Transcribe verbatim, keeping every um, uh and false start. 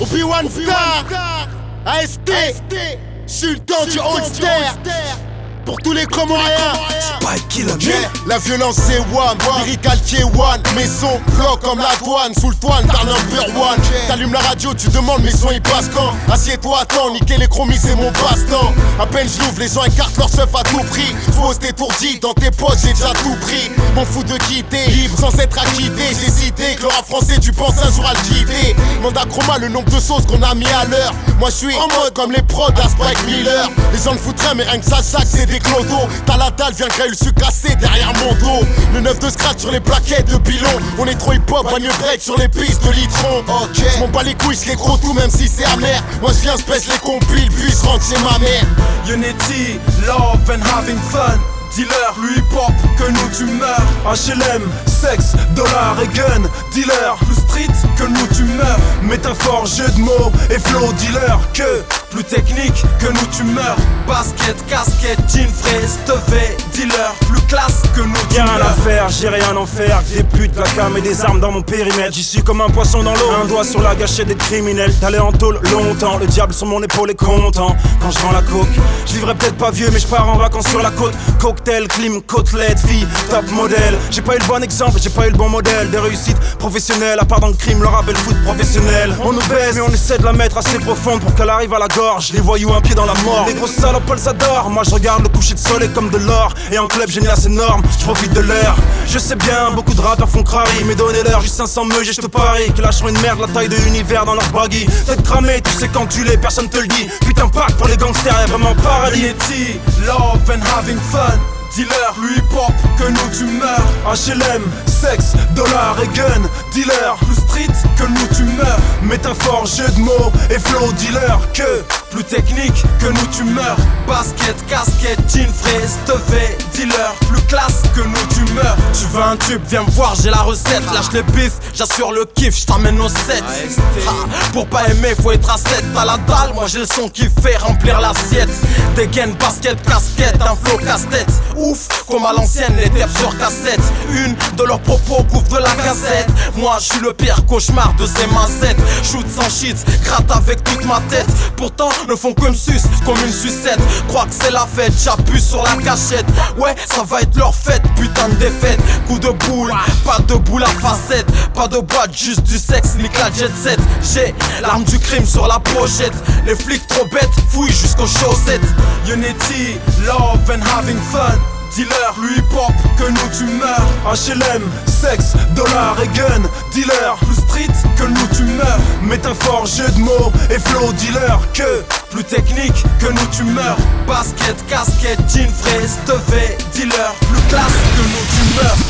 Obi-Wan Star, A S T, Sultan du Holster. Pour tous les Comoriens, Spike Killer, yeah. La violence c'est one, lyrical qui est one. Mes sons floquent comme la douane, sous le toit, t'as number one. T'allumes la radio, tu demandes mes sons ils passent quand. Assieds-toi, attends, niquer les chromis c'est mon passe-temps. À peine j'ouvre, les gens écartent leur seuf à tout prix. Fausse t'étourdis, dans tes poches j'ai déjà tout pris. M'en fous de quitter, libre sans être acquitté. J'ai cité que le rap français tu penses un jour à le quitter. Mande à Chroma le nombre de sauces qu'on a mis à l'heure. Moi je suis en mode comme les prods à Spike Miller. Les gens le foutraient mais rien que ça sac c'est des clodos. T'as la dalle, viens griller le sucre cassé derrière mon dos. Le neuf de scratch sur les plaquettes de pilon. On est trop hip-hop, bagne break sur les pistes de litron. Ok, j'm'en bats les couilles, j'les gros tout même si c'est amer. Moi j'viens, j'pèse les compiles, puis j'rentre chez ma mère. Unity, love and having fun. Dealer, lui hip-hop, que nous tu meurs. H L M, sexe, dollar et gun. Dealer, plus street, que nous tu meurs. Métaphore, jeu de mots et flow. Dealer, que plus technique, que nous tu meurs. Basket, casquette, jean fraise, tevé. Dealer, plus classe, que nous tu Y'a meurs. rien à faire, j'ai rien à en faire. Des putes, de la cam et des armes dans mon périmètre. J'y suis comme un poisson dans l'eau. Un doigt sur la gâchette des criminels. T'allais en tôle longtemps. Le diable sur mon épaule est content. Quand je vends la coke, je vivrai peut-être pas vieux, mais je pars en vacances sur la côte. Cocktail, clim, côtelette, fille, top modèle. J'ai pas eu le bon exemple, j'ai pas eu le bon modèle. Des réussites professionnelles, à part dans le crime, le rap et le foot professionnel. On nous baise, mais on essaie de la mettre assez profonde pour qu'elle arrive à la gorge. Les voyous un pied dans la mort. Les grosses salopes, elles adorent. Moi je regarde le coucher de soleil comme de l'or. Et en club, j'ai une assez énorme, je profite de l'air. Je sais bien, beaucoup de rappeurs font crari. Mais donnez-leur juste cinq cents meugles et je te parie qu'ils lâcheront une merde la taille de l'univers dans leur baggy. Tête cramée, tu sais quand tu l'es, personne te le dit. Putain, pack pour les gangsters, y'a vraiment paradis. Unity, love and having fun. Dealer, lui hip-hop, que nous tu meurs. H L M, sexe, dollar et gun. Dealer, plus street, que nous tu meurs. Métaphore, jeu de mots et flow. Dealer, que plus technique, que nous tu meurs. Basket, casquette, jean fraise, tevé. Dealer, plus classe, que nous tu meurs. Tu veux un tube, viens me voir, j'ai la recette. Lâche les bifs, j'assure le kiff, j't'amène au set. Ha, pour pas aimer, faut être à sept. T'as la dalle, moi j'ai le son qui fait remplir l'assiette. Des gaines, basket, casquette, un flow casse-tête. Ouf, comme à l'ancienne, les tapes sur cassette. Une de leurs propos couvre de la gazette. Moi je suis le pire cauchemar de ces mazettes. Shoot sans shit, gratte avec toute ma tête. Pourtant ne font que me suce comme une sucette. Crois que c'est la fête, j'appuie sur la cachette. Ouais, ça va être leur fête, putain de défaite. Coup de boule, pas de boule à facette. Pas de boîte, juste du sexe, nique la jet set. J'ai l'arme du crime sur la pochette. Les flics trop bêtes, fouillent jusqu'aux chaussettes. Unity, love and having fun. Dealer, lui hip-hop, que nous tu meurs. H L M, sexe, dollar et gun. Dealer, plus street, que nous tu meurs. Métaphore, jeu de mots et flow. Dealer, que plus technique, que nous tu meurs. Basket, casquette, jean fraise, tevé. Dealer, plus classe, que nous tu meurs.